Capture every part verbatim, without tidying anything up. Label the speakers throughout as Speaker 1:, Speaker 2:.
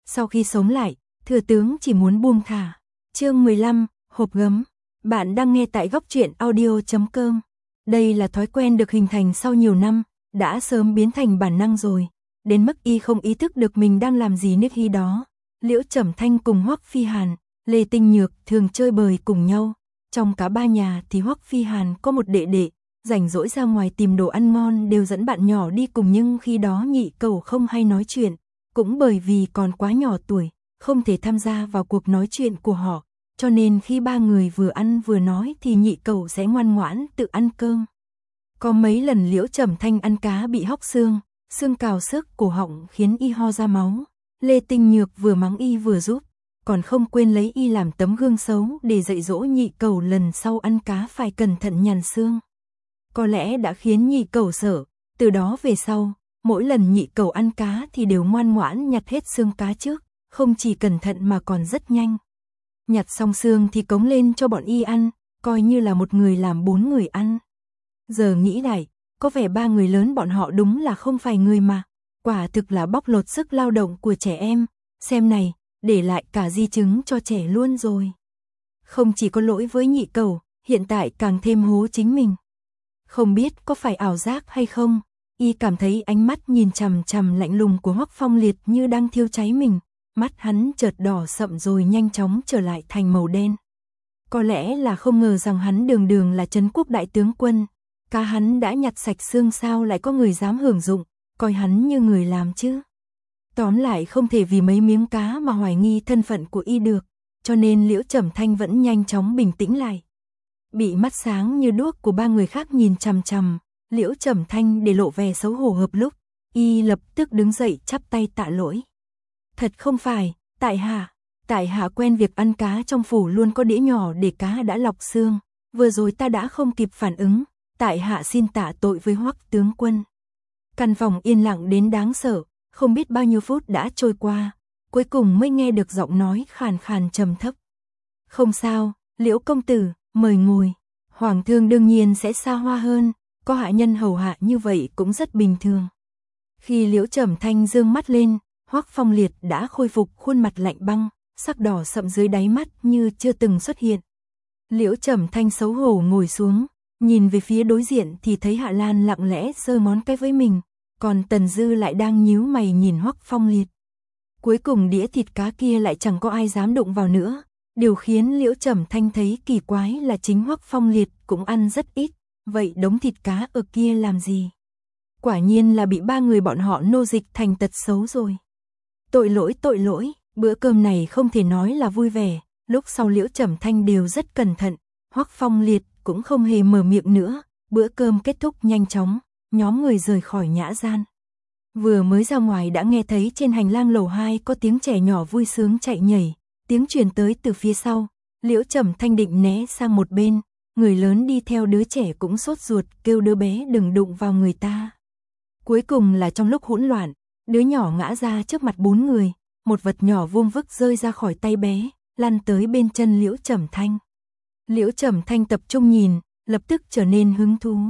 Speaker 1: Sau khi sống lại, thừa tướng chỉ muốn buông thả. Chương mười lăm, hộp gấm. Bạn đang nghe tại góc truyện audio chấm com. Đây là thói quen được hình thành sau nhiều năm, đã sớm biến thành bản năng rồi, đến mức y không ý thức được mình đang làm gì nước khi đó. Liễu Trầm Thanh cùng Hoắc Phi Hàn, Lê Tinh Nhược thường chơi bời cùng nhau. Trong cả ba nhà thì Hoắc Phi Hàn có một đệ đệ, rảnh rỗi ra ngoài tìm đồ ăn ngon đều dẫn bạn nhỏ đi cùng, nhưng khi đó nhị cẩu không hay nói chuyện, cũng bởi vì còn quá nhỏ tuổi, không thể tham gia vào cuộc nói chuyện của họ, cho nên khi ba người vừa ăn vừa nói thì nhị cẩu sẽ ngoan ngoãn tự ăn cơm. Có mấy lần Liễu Trầm Thanh ăn cá bị hóc xương, xương cào xước cổ họng khiến y ho ra máu. Lê Tinh Nhược vừa mắng y vừa giúp, còn không quên lấy y làm tấm gương xấu để dạy dỗ nhị cẩu lần sau ăn cá phải cẩn thận nhàn xương. Có lẽ đã khiến nhị cẩu sợ, từ đó về sau, mỗi lần nhị cẩu ăn cá thì đều ngoan ngoãn nhặt hết xương cá trước, không chỉ cẩn thận mà còn rất nhanh. Nhặt xong xương thì cống lên cho bọn y ăn, coi như là một người làm bốn người ăn. Giờ nghĩ lại, có vẻ ba người lớn bọn họ đúng là không phải người mà, quả thực là bóc lột sức lao động của trẻ em, xem này, để lại cả di chứng cho trẻ luôn rồi. Không chỉ có lỗi với nhị cẩu, hiện tại càng thêm hố chính mình. Không biết có phải ảo giác hay không, y cảm thấy ánh mắt nhìn chằm chằm lạnh lùng của Hoắc Phong Liệt như đang thiêu cháy mình, mắt hắn chợt đỏ sậm rồi nhanh chóng trở lại thành màu đen. Có lẽ là không ngờ rằng hắn đường đường là Trấn Quốc đại tướng quân, cá hắn đã nhặt sạch xương sao lại có người dám hưởng dụng, coi hắn như người làm chứ. Tóm lại không thể vì mấy miếng cá mà hoài nghi thân phận của y được, cho nên Liễu Trầm Thanh vẫn nhanh chóng bình tĩnh lại. Bị mắt sáng như đuốc của ba người khác nhìn chằm chằm, Liễu Trầm Thanh để lộ vẻ xấu hổ hợp lúc, y lập tức đứng dậy chắp tay tạ lỗi. Thật không phải, tại hạ, tại hạ quen việc ăn cá trong phủ luôn có đĩa nhỏ để cá đã lọc xương, vừa rồi ta đã không kịp phản ứng, tại hạ xin tạ tội với Hoắc tướng quân. Căn phòng yên lặng đến đáng sợ, không biết bao nhiêu phút đã trôi qua, cuối cùng mới nghe được giọng nói khàn khàn trầm thấp. Không sao, Liễu công tử, mời ngồi. Hoàng thương đương nhiên sẽ xa hoa hơn, có hạ nhân hầu hạ như vậy cũng rất bình thường. Khi Liễu Trầm Thanh dương mắt lên, Hoắc Phong Liệt đã khôi phục khuôn mặt lạnh băng, sắc đỏ sậm dưới đáy mắt như chưa từng xuất hiện. Liễu Trầm Thanh xấu hổ ngồi xuống, nhìn về phía đối diện thì thấy Hạ Lan lặng lẽ giơ ngón cái với mình, còn Tần Dư lại đang nhíu mày nhìn Hoắc Phong Liệt. Cuối cùng đĩa thịt cá kia lại chẳng có ai dám đụng vào nữa. Điều khiến Liễu Trầm Thanh thấy kỳ quái là chính Hoắc Phong Liệt cũng ăn rất ít, vậy đống thịt cá ở kia làm gì? Quả nhiên là bị ba người bọn họ nô dịch thành tật xấu rồi. Tội lỗi tội lỗi, bữa cơm này không thể nói là vui vẻ, lúc sau Liễu Trầm Thanh đều rất cẩn thận, Hoắc Phong Liệt cũng không hề mở miệng nữa, bữa cơm kết thúc nhanh chóng, nhóm người rời khỏi nhã gian. Vừa mới ra ngoài đã nghe thấy trên hành lang lầu hai có tiếng trẻ nhỏ vui sướng chạy nhảy. Tiếng truyền tới từ phía sau, Liễu Trầm Thanh định né sang một bên, người lớn đi theo đứa trẻ cũng sốt ruột kêu đứa bé đừng đụng vào người ta. Cuối cùng là trong lúc hỗn loạn, đứa nhỏ ngã ra trước mặt bốn người, một vật nhỏ vuông vức rơi ra khỏi tay bé, lăn tới bên chân Liễu Trầm Thanh. Liễu Trầm Thanh tập trung nhìn, lập tức trở nên hứng thú.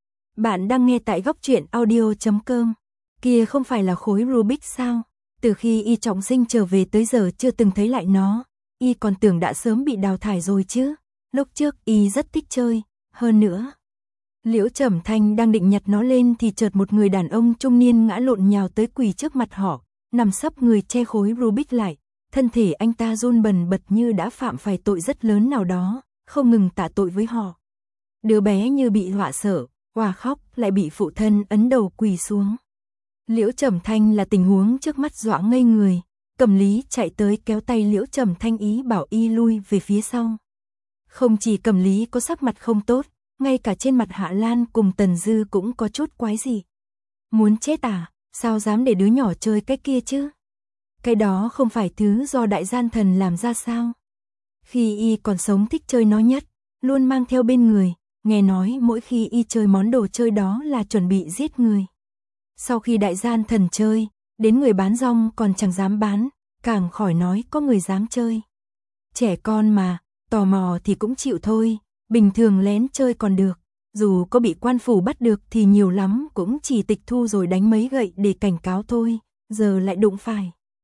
Speaker 1: Bạn đang nghe tại góc truyện audio chấm com. Kia không phải là khối Rubik sao? Từ khi y trọng sinh trở về tới giờ chưa từng thấy lại nó, y còn tưởng đã sớm bị đào thải rồi chứ. Lúc trước y rất thích chơi, hơn nữa. Liễu Trầm Thanh đang định nhặt nó lên thì chợt một người đàn ông trung niên ngã lộn nhào tới quỳ trước mặt họ, nằm sấp người che khối Rubik lại. Thân thể anh ta run bần bật như đã phạm phải tội rất lớn nào đó, không ngừng tạ tội với họ. Đứa bé như bị dọa sợ, òa khóc lại bị phụ thân ấn đầu quỳ xuống. Liễu Trầm Thanh là tình huống trước mắt dọa ngây người, Cẩm Lý chạy tới kéo tay Liễu Trầm Thanh ý bảo y lui về phía sau. Không chỉ Cẩm Lý có sắc mặt không tốt, ngay cả trên mặt Hạ Lan cùng Tần Dư cũng có chút quái gì. Muốn chết à, sao dám để đứa nhỏ chơi cái kia chứ? Cái đó không phải thứ do đại gian thần làm ra sao? Khi y còn sống thích chơi nó nhất, luôn mang theo bên người, nghe nói mỗi khi y chơi món đồ chơi đó là chuẩn bị giết người. Sau khi đại gian thần chơi, đến người bán rong còn chẳng dám bán, càng khỏi nói có người dám chơi. Trẻ con mà, tò mò thì cũng chịu thôi, bình thường lén chơi còn được, dù có bị quan phủ bắt được thì nhiều lắm cũng chỉ tịch thu rồi đánh mấy gậy để cảnh cáo thôi, giờ lại đụng phải.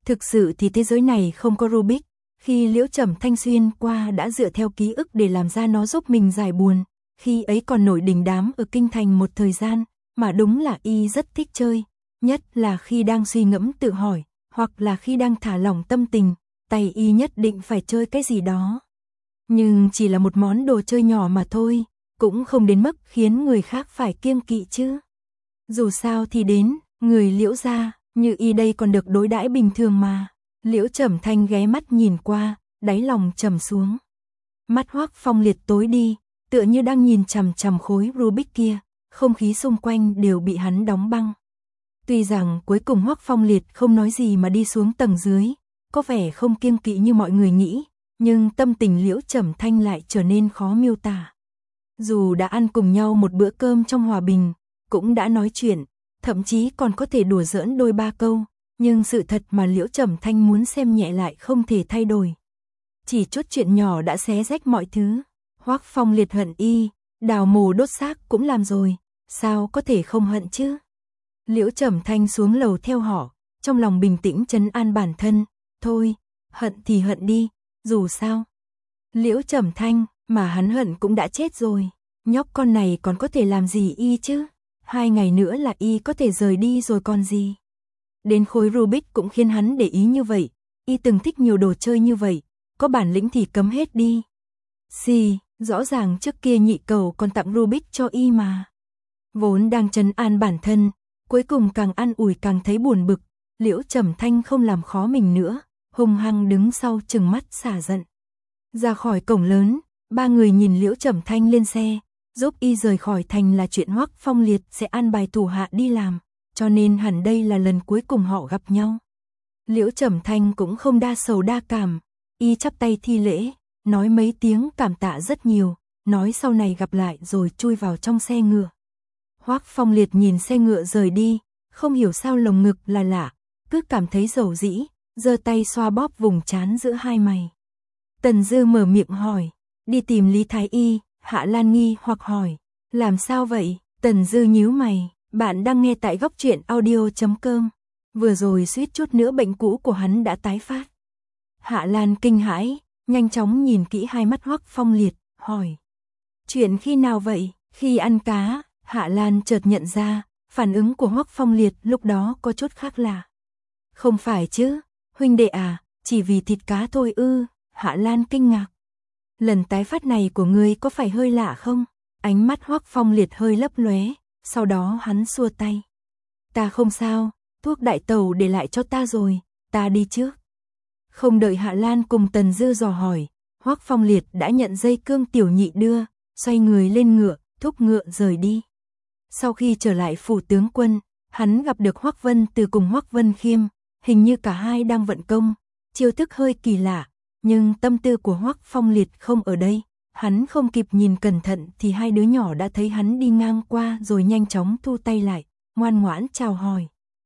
Speaker 1: Thực sự thì thế giới này không có Rubik, khi Liễu Trầm Thanh xuyên qua đã dựa theo ký ức để làm ra nó giúp mình giải buồn, khi ấy còn nổi đình đám ở kinh thành một thời gian, mà đúng là y rất thích chơi, nhất là khi đang suy ngẫm tự hỏi, hoặc là khi đang thả lỏng tâm tình, tay y nhất định phải chơi cái gì đó. Nhưng chỉ là một món đồ chơi nhỏ mà thôi, cũng không đến mức khiến người khác phải kiêng kỵ chứ. Dù sao thì đến, người Liễu gia, như y đây còn được đối đãi bình thường mà. Liễu Trầm Thanh ghé mắt nhìn qua, đáy lòng trầm xuống. Mắt Hoắc Phong Liệt tối đi, tựa như đang nhìn chằm chằm khối Rubik kia, không khí xung quanh đều bị hắn đóng băng. Tuy rằng cuối cùng Hoắc Phong Liệt không nói gì mà đi xuống tầng dưới, có vẻ không kiêng kỵ như mọi người nghĩ, nhưng tâm tình Liễu Trầm Thanh lại trở nên khó miêu tả. Dù đã ăn cùng nhau một bữa cơm trong hòa bình, cũng đã nói chuyện, thậm chí còn có thể đùa giỡn đôi ba câu, nhưng sự thật mà Liễu Trầm Thanh muốn xem nhẹ lại không thể thay đổi. Chỉ chút chuyện nhỏ đã xé rách mọi thứ. Hoắc Phong Liệt hận y, đào mồ đốt xác cũng làm rồi, sao có thể không hận chứ? Liễu Trầm Thanh xuống lầu theo họ, trong lòng bình tĩnh trấn an bản thân, thôi, hận thì hận đi, dù sao. Liễu Trầm Thanh, mà hắn hận cũng đã chết rồi, nhóc con này còn có thể làm gì y chứ? Hai ngày nữa là y có thể rời đi rồi còn gì? Đến khối Rubik cũng khiến hắn để ý như vậy, y từng thích nhiều đồ chơi như vậy, có bản lĩnh thì cấm hết đi. Xì, rõ ràng trước kia nhị cầu còn tặng Rubik cho y mà. Vốn đang trấn an bản thân, cuối cùng càng an ủi càng thấy buồn bực, Liễu Trầm Thanh không làm khó mình nữa, hung hăng đứng sau trừng mắt xả giận. Ra khỏi cổng lớn, ba người nhìn Liễu Trầm Thanh lên xe, giúp y rời khỏi thành là chuyện Hoắc Phong Liệt sẽ an bài thủ hạ đi làm, cho nên hẳn đây là lần cuối cùng họ gặp nhau. Liễu Trầm Thanh cũng không đa sầu đa cảm, y chắp tay thi lễ, nói mấy tiếng cảm tạ rất nhiều, nói sau này gặp lại rồi chui vào trong xe ngựa. Hoắc Phong Liệt nhìn xe ngựa rời đi, không hiểu sao lồng ngực là lạ, cứ cảm thấy dầu dĩ, giơ tay xoa bóp vùng trán giữa hai mày. Tần Dư mở miệng hỏi, đi tìm Lý Thái Y. Hạ Lan nghi hoặc hỏi, làm sao vậy? Tần Dư nhíu mày, bạn đang nghe tại góc truyện audio chấm com. Vừa rồi suýt chút nữa bệnh cũ của hắn đã tái phát. Hạ Lan kinh hãi, nhanh chóng nhìn kỹ hai mắt Hoắc Phong Liệt, hỏi, chuyện khi nào vậy? Khi ăn cá. Hạ Lan chợt nhận ra, phản ứng của Hoắc Phong Liệt lúc đó có chút khác lạ. Không phải chứ, huynh đệ à, chỉ vì thịt cá thôi ư? Hạ Lan kinh ngạc. Lần tái phát này của ngươi có phải hơi lạ không? Ánh mắt Hoắc Phong Liệt hơi lấp lóe, sau đó hắn xua tay. Ta không sao, thuốc đại tẩu để lại cho ta rồi, ta đi trước. Không đợi Hạ Lan cùng Tần Dư dò hỏi, Hoắc Phong Liệt đã nhận dây cương tiểu nhị đưa, xoay người lên ngựa, thúc ngựa rời đi. Sau khi trở lại phủ tướng quân, hắn gặp được Hoắc Vân Từ cùng Hoắc Vân Khiêm, hình như cả hai đang vận công, chiêu thức hơi kỳ lạ. Nhưng tâm tư của Hoắc Phong Liệt không ở đây, hắn không kịp nhìn cẩn thận thì hai đứa nhỏ đã thấy hắn đi ngang qua rồi nhanh chóng thu tay lại, ngoan ngoãn chào hỏi.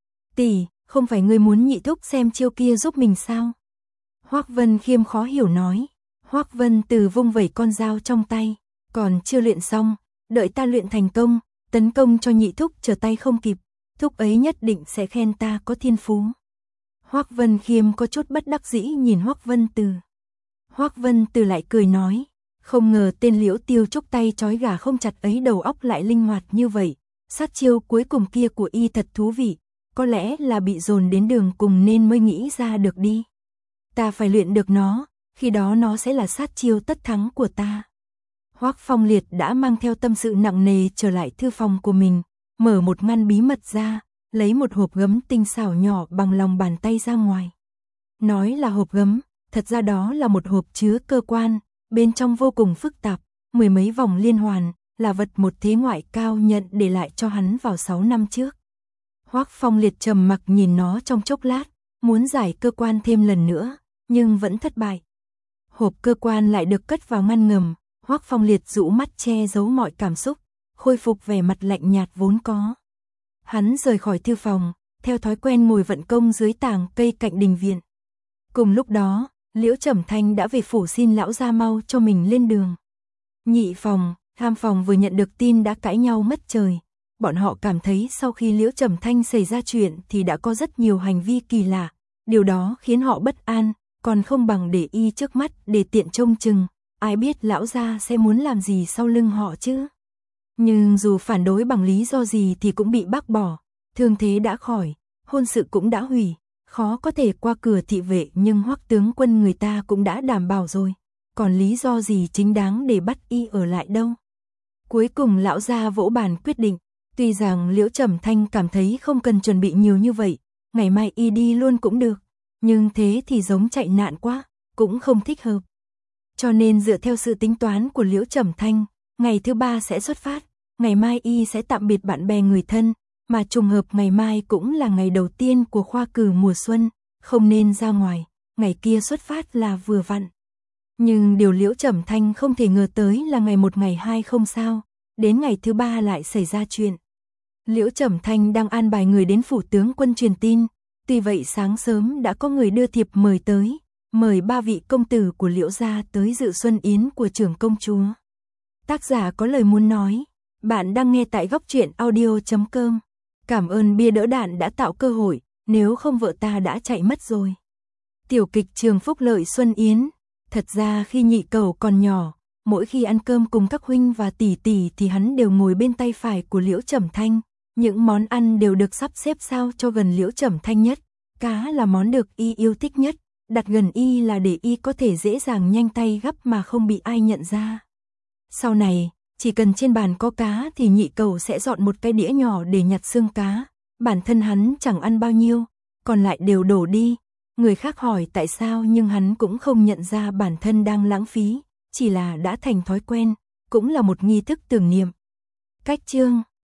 Speaker 1: Tỷ, không phải ngươi muốn nhị thúc xem chiêu kia giúp mình sao? Hoắc Vân Khiêm khó hiểu nói. Hoắc Vân Từ vung vẩy con dao trong tay, còn chưa luyện xong, đợi ta luyện thành công, tấn công cho nhị thúc trở tay không kịp, thúc ấy nhất định sẽ khen ta có thiên phú. Hoắc Vân Khiêm có chút bất đắc dĩ nhìn Hoắc Vân Từ. Hoắc Vân Từ lại cười nói, không ngờ tên Liễu Tiêu Trúc tay trói gà không chặt ấy đầu óc lại linh hoạt như vậy, sát chiêu cuối cùng kia của y thật thú vị, có lẽ là bị dồn đến đường cùng nên mới nghĩ ra được đi. Ta phải luyện được nó, khi đó nó sẽ là sát chiêu tất thắng của ta. Hoắc Phong Liệt đã mang theo tâm sự nặng nề trở lại thư phòng của mình, mở một ngăn bí mật ra, lấy một hộp gấm tinh xảo nhỏ bằng lòng bàn tay ra ngoài. Nói là hộp gấm, thật ra đó là một hộp chứa cơ quan, bên trong vô cùng phức tạp, mười mấy vòng liên hoàn, là vật một thế ngoại cao nhận để lại cho hắn vào sáu năm trước. Hoắc Phong Liệt trầm mặc nhìn nó trong chốc lát, muốn giải cơ quan thêm lần nữa, nhưng vẫn thất bại. Hộp cơ quan lại được cất vào ngăn ngầm, Hoắc Phong Liệt rũ mắt che giấu mọi cảm xúc, khôi phục vẻ mặt lạnh nhạt vốn có. Hắn rời khỏi thư phòng, theo thói quen ngồi vận công dưới tàng cây cạnh đình viện. Cùng lúc đó, Liễu Trầm Thanh đã về phủ xin lão gia mau cho mình lên đường. Nhị phòng, tham phòng vừa nhận được tin đã cãi nhau mất trời. Bọn họ cảm thấy sau khi Liễu Trầm Thanh xảy ra chuyện thì đã có rất nhiều hành vi kỳ lạ, điều đó khiến họ bất an, còn không bằng để y trước mắt để tiện trông chừng, ai biết lão gia sẽ muốn làm gì sau lưng họ chứ. Nhưng dù phản đối bằng lý do gì thì cũng bị bác bỏ, thương thế đã khỏi, hôn sự cũng đã hủy, khó có thể qua cửa thị vệ, nhưng Hoắc tướng quân người ta cũng đã đảm bảo rồi, còn lý do gì chính đáng để bắt y ở lại đâu. Cuối cùng lão gia vỗ bàn quyết định, tuy rằng Liễu Trầm Thanh cảm thấy không cần chuẩn bị nhiều như vậy, ngày mai y đi luôn cũng được, nhưng thế thì giống chạy nạn quá, cũng không thích hợp. Cho nên dựa theo sự tính toán của Liễu Trầm Thanh, ngày thứ ba sẽ xuất phát, ngày mai y sẽ tạm biệt bạn bè người thân, mà trùng hợp ngày mai cũng là ngày đầu tiên của khoa cử mùa xuân, không nên ra ngoài, ngày kia xuất phát là vừa vặn. Nhưng điều Liễu Trầm Thanh không thể ngờ tới là ngày một ngày hai không sao, đến ngày thứ ba lại xảy ra chuyện. Liễu Trầm Thanh đang an bài người đến phủ tướng quân truyền tin, tuy vậy sáng sớm đã có người đưa thiệp mời tới, mời ba vị công tử của Liễu gia tới dự xuân yến của trưởng công chúa. Tác giả có lời muốn nói, bạn đang nghe tại góc truyện audio chấm com. Cảm ơn bia đỡ đạn đã tạo cơ hội, nếu không vợ ta đã chạy mất rồi. Tiểu kịch Trường Phúc Lợi Xuân Yến. Thật ra khi Nhị Cẩu còn nhỏ, mỗi khi ăn cơm cùng các huynh và tỷ tỷ thì hắn đều ngồi bên tay phải của Liễu Trầm Thanh. Những món ăn đều được sắp xếp sao cho gần Liễu Trầm Thanh nhất. Cá là món được y yêu thích nhất, đặt gần y là để y có thể dễ dàng nhanh tay gắp mà không bị ai nhận ra. Sau này, chỉ cần trên bàn có cá thì Nhị Cẩu sẽ dọn một cái đĩa nhỏ để nhặt xương cá. Bản thân hắn chẳng ăn bao nhiêu, còn lại đều đổ đi. Người khác hỏi tại sao nhưng hắn cũng không nhận ra bản thân đang lãng phí, chỉ là đã thành thói quen, cũng là một nghi thức tưởng niệm. Cách chương